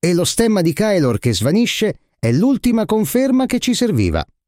E lo stemma di Kylor che svanisce è l'ultima conferma che ci serviva.